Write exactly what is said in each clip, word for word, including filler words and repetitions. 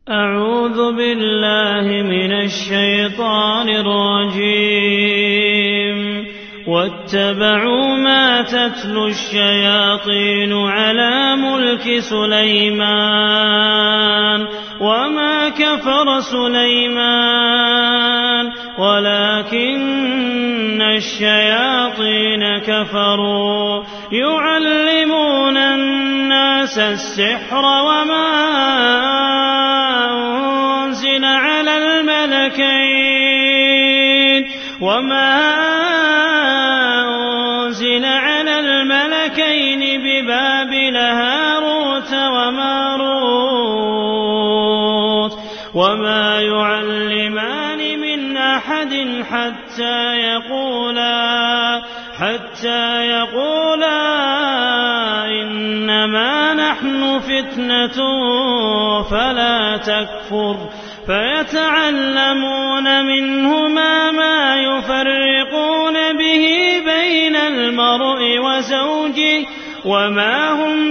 أعوذ بالله من الشيطان الرجيم واتبعوا ما تتلو الشياطين على ملك سليمان وما كفر سليمان ولكن الشياطين كفروا يعلمون الناس السحر وما أنزل على الملكين وما أنزل على الملكين ببابل هاروت وماروت وما يعلمان من أحد حتى يقولا حتى يقولا إنما نحن فتنة فلا تكفر فيتعلمون منهما ما يفرقون به بين المرء وزوجه وما هم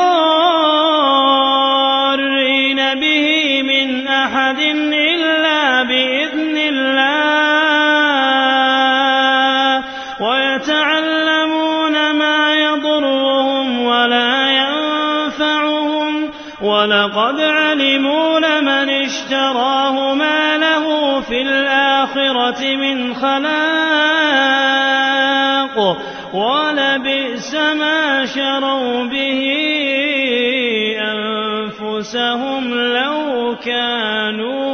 بضارين به من أحد إلا بإذن الله ويتعلمون ما يضرهم ولا ينفعهم ولقد علموا لمن اشتراه ما له في الآخرة من خلاق ولبئس ما شروا به أنفسهم لو كانوا